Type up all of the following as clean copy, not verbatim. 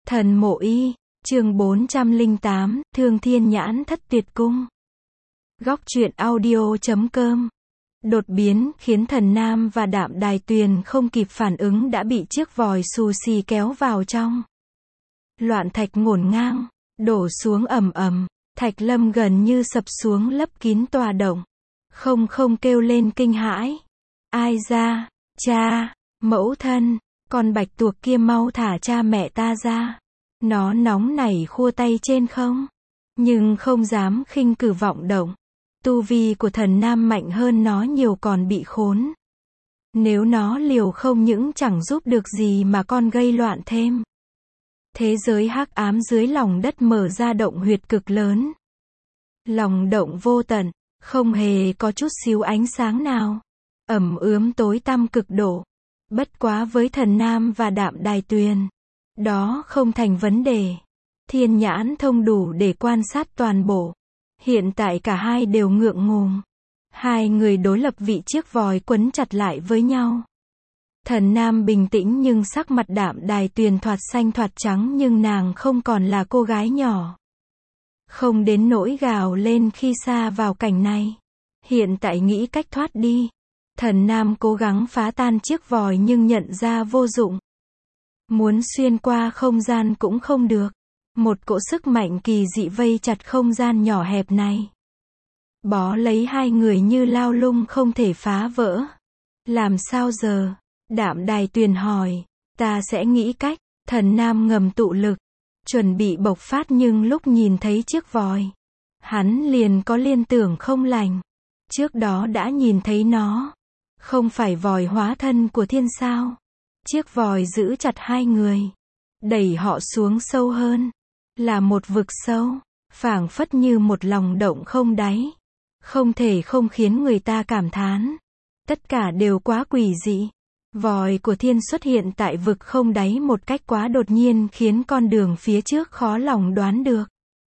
Thần Mộ Y, chương 408, Thương Thiên Nhãn Thất Tuyệt Cung. Góc truyện audio.com. Đột biến khiến Thần Nam và Đạm Đài Tuyền không kịp phản ứng đã bị chiếc vòi xù xì kéo vào trong. Loạn thạch ngổn ngang, đổ xuống ầm ầm, Thạch Lâm gần như sập xuống lấp kín tòa động. Không kêu lên kinh hãi. Ai ra, cha, mẫu thân, con bạch tuộc kia mau thả cha mẹ ta ra. Nó nóng nảy khua tay trên không, nhưng không dám khinh cử vọng động. Tu vi của Thần Nam mạnh hơn nó nhiều còn bị khốn. Nếu nó liều không những chẳng giúp được gì mà còn gây loạn thêm. Thế giới hắc ám dưới lòng đất mở ra động huyệt cực lớn. Lòng động vô tận, không hề có chút xíu ánh sáng nào. Ẩm ướm tối tăm cực độ. Bất quá với Thần Nam và Đạm Đài Tuyền, đó không thành vấn đề. Thiên nhãn thông đủ để quan sát toàn bộ. Hiện tại cả hai đều ngượng ngùng. Hai người đối lập vị chiếc vòi quấn chặt lại với nhau. Thần Nam bình tĩnh nhưng sắc mặt Đạm Đài Tuyền thoạt xanh thoạt trắng, nhưng nàng không còn là cô gái nhỏ. Không đến nỗi gào lên khi xa vào cảnh này. Hiện tại nghĩ cách thoát đi. Thần Nam cố gắng phá tan chiếc vòi nhưng nhận ra vô dụng. Muốn xuyên qua không gian cũng không được. Một cỗ sức mạnh kỳ dị vây chặt không gian nhỏ hẹp này. Bó lấy hai người như lao lung không thể phá vỡ. Làm sao giờ? Đạm Đài Tuyền hỏi. Ta sẽ nghĩ cách. Thần Nam ngầm tụ lực. Chuẩn bị bộc phát, nhưng lúc nhìn thấy chiếc vòi, hắn liền có liên tưởng không lành. Trước đó đã nhìn thấy nó. Không phải vòi hóa thân của thiên sao? Chiếc vòi giữ chặt hai người, đẩy họ xuống sâu hơn. Là một vực sâu, phảng phất như một lòng động không đáy. Không thể không khiến người ta cảm thán. Tất cả đều quá quỷ dị. Vòi của thiên xuất hiện tại vực không đáy một cách quá đột nhiên khiến con đường phía trước khó lòng đoán được.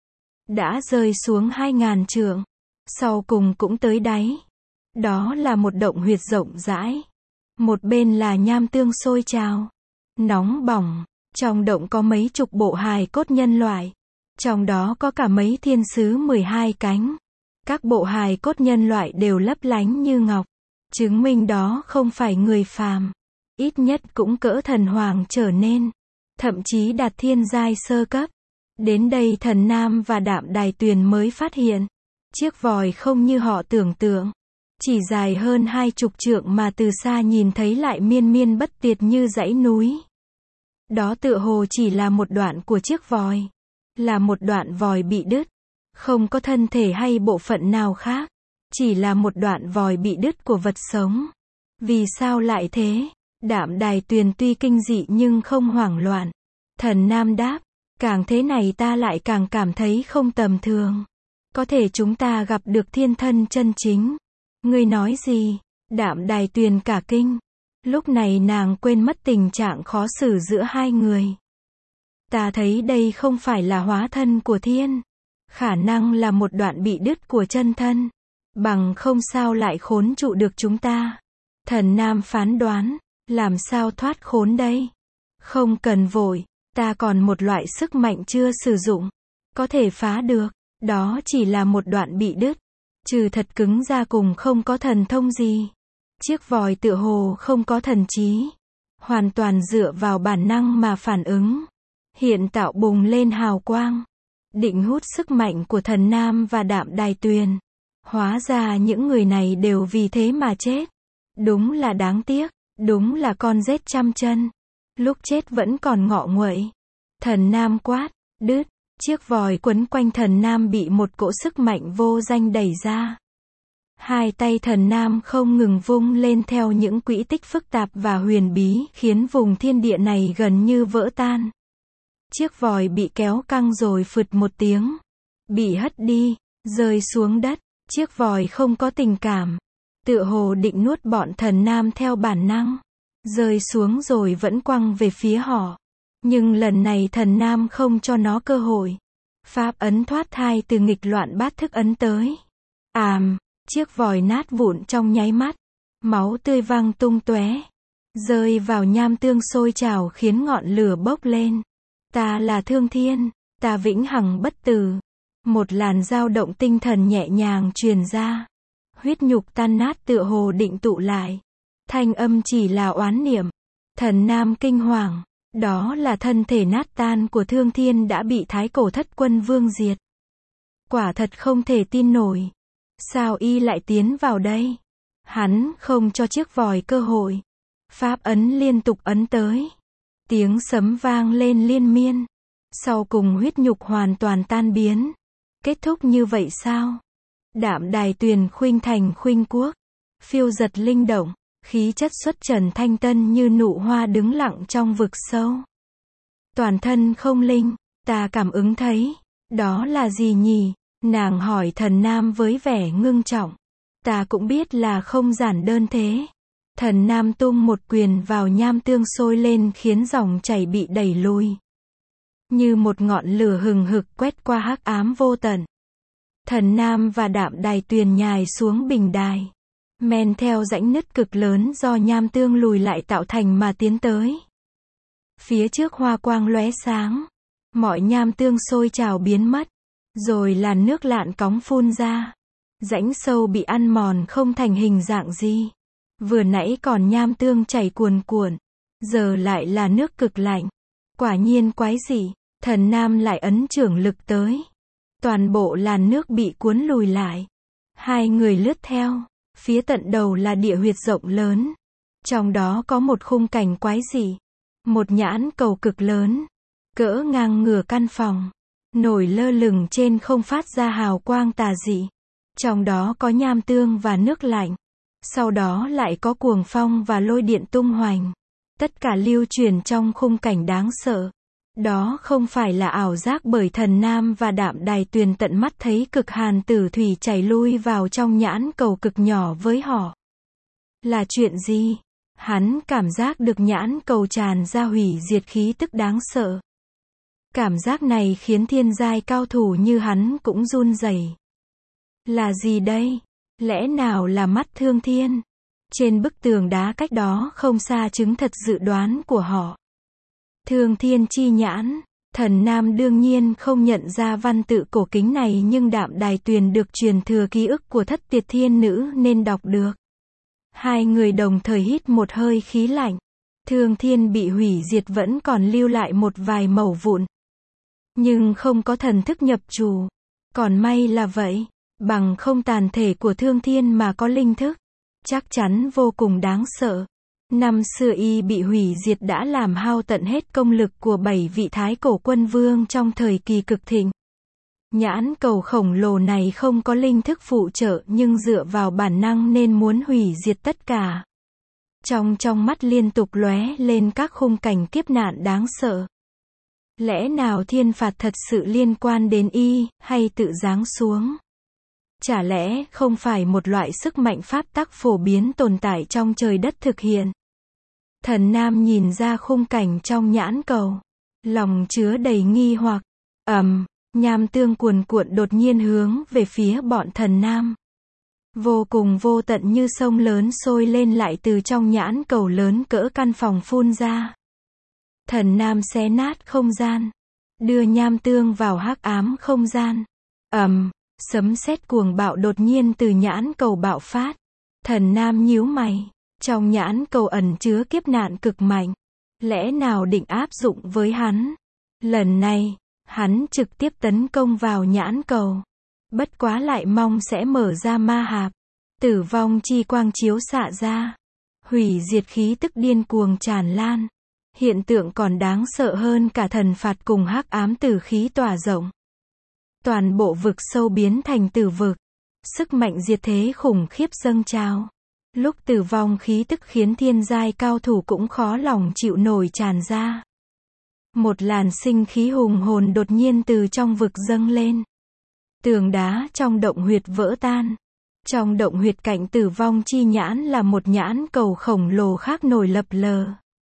Đã rơi xuống 2000 trượng. Sau cùng cũng tới đáy. Đó là một động huyệt rộng rãi. Một bên là nham tương sôi trào, nóng bỏng. Trong động có mấy chục bộ hài cốt nhân loại. Trong đó có cả mấy thiên sứ 12 cánh. Các bộ hài cốt nhân loại đều lấp lánh như ngọc. Chứng minh đó không phải người phàm. Ít nhất cũng cỡ thần hoàng trở nên. Thậm chí đạt thiên giai sơ cấp. Đến đây Thần Nam và Đạm Đài Tuyền mới phát hiện. Chiếc vòi không như họ tưởng tượng. Chỉ dài hơn 20 trượng mà từ xa nhìn thấy lại miên miên bất tuyệt như dãy núi. Đó tựa hồ chỉ là một đoạn của chiếc vòi. Là một đoạn vòi bị đứt. Không có thân thể hay bộ phận nào khác. Chỉ là một đoạn vòi bị đứt của vật sống. Vì sao lại thế? Đạm Đài Tuyền tuy kinh dị nhưng không hoảng loạn. Thần Nam đáp. Càng thế này ta lại càng cảm thấy không tầm thường. Có thể chúng ta gặp được thiên thân chân chính. Ngươi nói gì? Đạm Đài Tuyền cả kinh. Lúc này nàng quên mất tình trạng khó xử giữa hai người. Ta thấy đây không phải là hóa thân của thiên. Khả năng là một đoạn bị đứt của chân thân. Bằng không sao lại khốn trụ được chúng ta. Thần Nam phán đoán. Làm sao thoát khốn đây? Không cần vội. Ta còn một loại sức mạnh chưa sử dụng. Có thể phá được. Đó chỉ là một đoạn bị đứt. Trừ thật cứng ra cùng không có thần thông gì. Chiếc vòi tựa hồ không có thần trí. Hoàn toàn dựa vào bản năng mà phản ứng. Hiện tạo bùng lên hào quang. Định hút sức mạnh của Thần Nam và Đạm Đài Tuyền. Hóa ra những người này đều vì thế mà chết. Đúng là đáng tiếc. Đúng là con rết trăm chân. Lúc chết vẫn còn ngọ nguậy. Thần Nam quát. Đứt. Chiếc vòi quấn quanh Thần Nam bị một cỗ sức mạnh vô danh đẩy ra. Hai tay Thần Nam không ngừng vung lên theo những quỹ tích phức tạp và huyền bí, khiến vùng thiên địa này gần như vỡ tan. Chiếc vòi bị kéo căng rồi phụt một tiếng. Bị hất đi, rơi xuống đất. Chiếc vòi không có tình cảm. Tựa hồ định nuốt bọn Thần Nam theo bản năng. Rơi xuống rồi vẫn quăng về phía họ. Nhưng lần này Thần Nam không cho nó cơ hội. Pháp ấn thoát thai từ nghịch loạn bát thức ấn tới. Chiếc vòi nát vụn trong nháy mắt. Máu tươi văng tung tóe. Rơi vào nham tương sôi trào khiến ngọn lửa bốc lên. Ta là Thương Thiên, ta vĩnh hằng bất tử. Một làn dao động tinh thần nhẹ nhàng truyền ra. Huyết nhục tan nát tựa hồ định tụ lại. Thanh âm chỉ là oán niệm. Thần Nam kinh hoàng. Đó là thân thể nát tan của Thương Thiên đã bị Thái Cổ Thất Quân Vương diệt. Quả thật không thể tin nổi. Sao y lại tiến vào đây? Hắn không cho chiếc vòi cơ hội. Pháp ấn liên tục ấn tới. Tiếng sấm vang lên liên miên. Sau cùng huyết nhục hoàn toàn tan biến. Kết thúc như vậy sao? Đạm Đài Tuyền khuynh thành khuynh quốc. Phiêu giật linh động. Khí chất xuất trần thanh tân như nụ hoa đứng lặng trong vực sâu. Toàn thân không linh. Ta cảm ứng thấy. Đó là gì nhỉ? Nàng hỏi Thần Nam với vẻ ngưng trọng. Ta cũng biết là không giản đơn thế. Thần Nam tung một quyền vào nham tương sôi lên khiến dòng chảy bị đẩy lùi. Như một ngọn lửa hừng hực quét qua hắc ám vô tận. Thần Nam và Đạm Đài Tuyền nhài xuống bình đài. Men theo rãnh nứt cực lớn do nham tương lùi lại tạo thành mà tiến tới. Phía trước hoa quang lóe sáng. Mọi nham tương sôi trào biến mất. Rồi làn nước lạn cóng phun ra. Rãnh sâu bị ăn mòn không thành hình dạng gì. Vừa nãy còn nham tương chảy cuồn cuộn. Giờ lại là nước cực lạnh. Quả nhiên quái dị. Thần Nam lại ấn trưởng lực tới. Toàn bộ làn nước bị cuốn lùi lại. Hai người lướt theo. Phía tận đầu là địa huyệt rộng lớn. Trong đó có một khung cảnh quái dị. Một nhãn cầu cực lớn. Cỡ ngang ngửa căn phòng. Nổi lơ lửng trên không phát ra hào quang tà dị. Trong đó có nham tương và nước lạnh. Sau đó lại có cuồng phong và lôi điện tung hoành. Tất cả lưu truyền trong khung cảnh đáng sợ. Đó không phải là ảo giác bởi Thần Nam và Đạm Đài Tuyền tận mắt thấy cực hàn tử thủy chảy lui vào trong nhãn cầu cực nhỏ với họ. Là chuyện gì? Hắn cảm giác được nhãn cầu tràn ra hủy diệt khí tức đáng sợ. Cảm giác này khiến thiên giai cao thủ như hắn cũng run rẩy. Là gì đây? Lẽ nào là mắt Thương Thiên? Trên bức tường đá cách đó không xa chứng thật dự đoán của họ. Thương Thiên chi nhãn. Thần Nam đương nhiên không nhận ra văn tự cổ kính này nhưng Đạm Đài Tuyền được truyền thừa ký ức của Thất Tiệt Thiên Nữ nên đọc được. Hai người đồng thời hít một hơi khí lạnh. Thương Thiên bị hủy diệt vẫn còn lưu lại một vài mẩu vụn. Nhưng không có thần thức nhập trù. Còn may là vậy. Bằng không tàn thể của Thương Thiên mà có linh thức. Chắc chắn vô cùng đáng sợ. Năm xưa y bị hủy diệt đã làm hao tận hết công lực của 7 vị Thái Cổ Quân Vương trong thời kỳ cực thịnh. Nhãn cầu khổng lồ này không có linh thức phụ trợ nhưng dựa vào bản năng nên muốn hủy diệt tất cả. Trong mắt liên tục lóe lên các khung cảnh kiếp nạn đáng sợ. Lẽ nào thiên phạt thật sự liên quan đến y, hay tự giáng xuống? Chả lẽ không phải một loại sức mạnh pháp tắc phổ biến tồn tại trong trời đất thực hiện? Thần Nam nhìn ra khung cảnh trong nhãn cầu. Lòng chứa đầy nghi hoặc. Nham tương cuồn cuộn đột nhiên hướng về phía bọn Thần Nam. Vô cùng vô tận như sông lớn sôi lên lại từ trong nhãn cầu lớn cỡ căn phòng phun ra. Thần Nam xé nát không gian. Đưa nham tương vào hắc ám không gian. Sấm sét cuồng bạo đột nhiên từ nhãn cầu bạo phát. Thần Nam nhíu mày. Trong nhãn cầu ẩn chứa kiếp nạn cực mạnh. Lẽ nào định áp dụng với hắn? Lần này, hắn trực tiếp tấn công vào nhãn cầu. Bất quá lại mong sẽ mở ra ma hạp. Tử vong chi quang chiếu xạ ra. Hủy diệt khí tức điên cuồng tràn lan. Hiện tượng còn đáng sợ hơn cả thần phạt cùng hắc ám tử khí tỏa rộng. Toàn bộ vực sâu biến thành tử vực. Sức mạnh diệt thế khủng khiếp dâng trào. Lúc tử vong khí tức khiến thiên giai cao thủ cũng khó lòng chịu nổi tràn ra. Một làn sinh khí hùng hồn đột nhiên từ trong vực dâng lên. Tường đá trong động huyệt vỡ tan. Trong động huyệt cạnh tử vong chi nhãn là một nhãn cầu khổng lồ khác nổi lập lờ.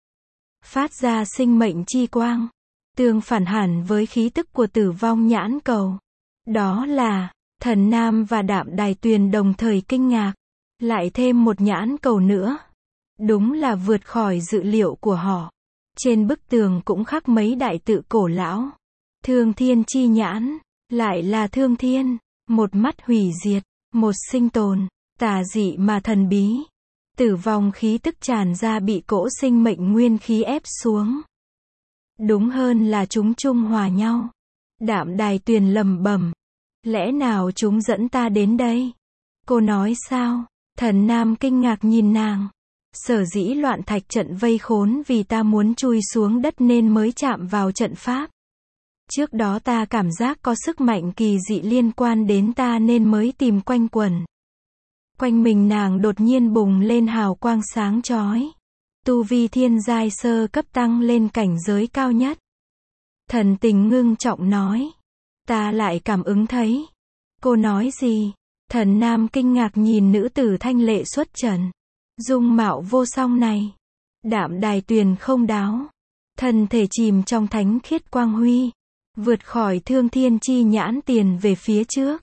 Phát ra sinh mệnh chi quang. Tương phản hẳn với khí tức của tử vong nhãn cầu. Đó là, Thần Nam và Đạm Đài Tuyền đồng thời kinh ngạc. Lại thêm một nhãn cầu nữa. Đúng là vượt khỏi dự liệu của họ. Trên bức tường cũng khắc mấy đại tự cổ lão. Thương thiên chi nhãn, lại là thương thiên, một mắt hủy diệt, một sinh tồn, tà dị mà thần bí. Tử vong khí tức tràn ra bị cỗ sinh mệnh nguyên khí ép xuống. Đúng hơn là chúng trung hòa nhau. Đạm Đài Tuyền lẩm bẩm, lẽ nào chúng dẫn ta đến đây? Cô nói sao? Thần Nam kinh ngạc nhìn nàng. Sở dĩ loạn thạch trận vây khốn vì ta muốn chui xuống đất nên mới chạm vào trận pháp. Trước đó ta cảm giác có sức mạnh kỳ dị liên quan đến ta nên mới tìm quanh quẩn. Quanh mình nàng đột nhiên bùng lên hào quang sáng chói. Tu vi thiên giai sơ cấp tăng lên cảnh giới cao nhất. Thần Tình ngưng trọng nói. Ta lại cảm ứng thấy. Cô nói gì? Thần Nam kinh ngạc nhìn nữ tử thanh lệ xuất trần. Dung mạo vô song này. Đạm Đài Tuyền không đáo. Thân thể chìm trong thánh khiết quang huy. Vượt khỏi thương thiên chi nhãn tiền về phía trước.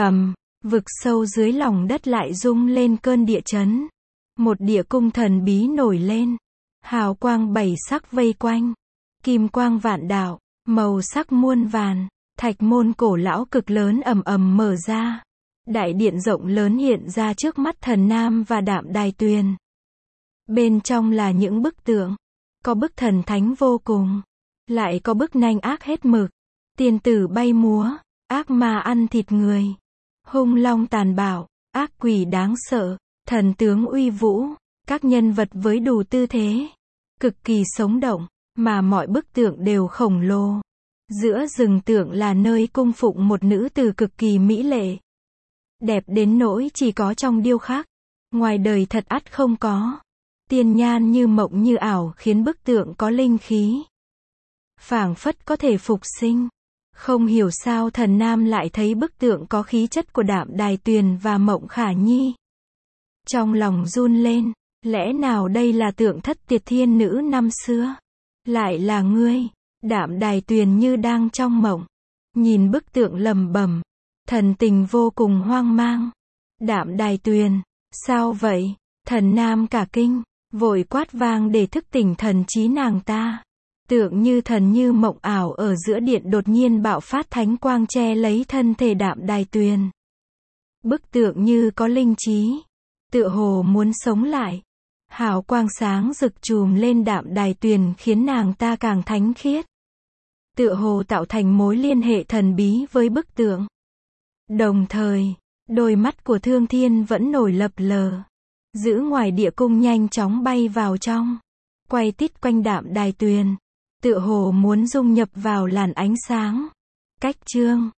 Vực sâu dưới lòng đất lại rung lên cơn địa chấn. Một địa cung thần bí nổi lên. Hào quang bảy sắc vây quanh. Kim quang vạn đạo, màu sắc muôn vàn. Thạch môn cổ lão cực lớn ầm ầm mở ra. Đại điện rộng lớn hiện ra trước mắt Thần Nam và Đạm Đài Tuyền. Bên trong là những bức tượng. Có bức thần thánh vô cùng. Lại có bức nanh ác hết mực. Tiên tử bay múa. Ác ma ăn thịt người. Hung long tàn bạo. Ác quỷ đáng sợ. Thần tướng uy vũ. Các nhân vật với đủ tư thế. Cực kỳ sống động. Mà mọi bức tượng đều khổng lồ. Giữa rừng tượng là nơi cung phụng một nữ tử cực kỳ mỹ lệ. Đẹp đến nỗi chỉ có trong điêu khắc. Ngoài đời thật ắt không có. Tiên nhan như mộng như ảo khiến bức tượng có linh khí. Phảng phất có thể phục sinh. Không hiểu sao Thần Nam lại thấy bức tượng có khí chất của Đạm Đài Tuyền và Mộng Khả Nhi. Trong lòng run lên. Lẽ nào đây là tượng Thất Tiệt Thiên Nữ năm xưa? Lại là ngươi. Đạm Đài Tuyền như đang trong mộng. Nhìn bức tượng lẩm bẩm. Thần Tình vô cùng hoang mang. Đạm Đài Tuyền, sao vậy? Thần Nam cả kinh, vội quát vang để thức tỉnh thần trí nàng ta. Tượng như thần như mộng ảo ở giữa điện đột nhiên bạo phát thánh quang che lấy thân thể Đạm Đài Tuyền. Bức tượng như có linh trí, tựa hồ muốn sống lại. Hào quang sáng rực trùm lên Đạm Đài Tuyền khiến nàng ta càng thánh khiết. Tựa hồ tạo thành mối liên hệ thần bí với bức tượng. Đồng thời, đôi mắt của Thương Thiên vẫn nổi lập lờ. Giữ ngoài địa cung nhanh chóng bay vào trong. Quay tít quanh Đạm Đài Tuyền. Tựa hồ muốn dung nhập vào làn ánh sáng. Cách chương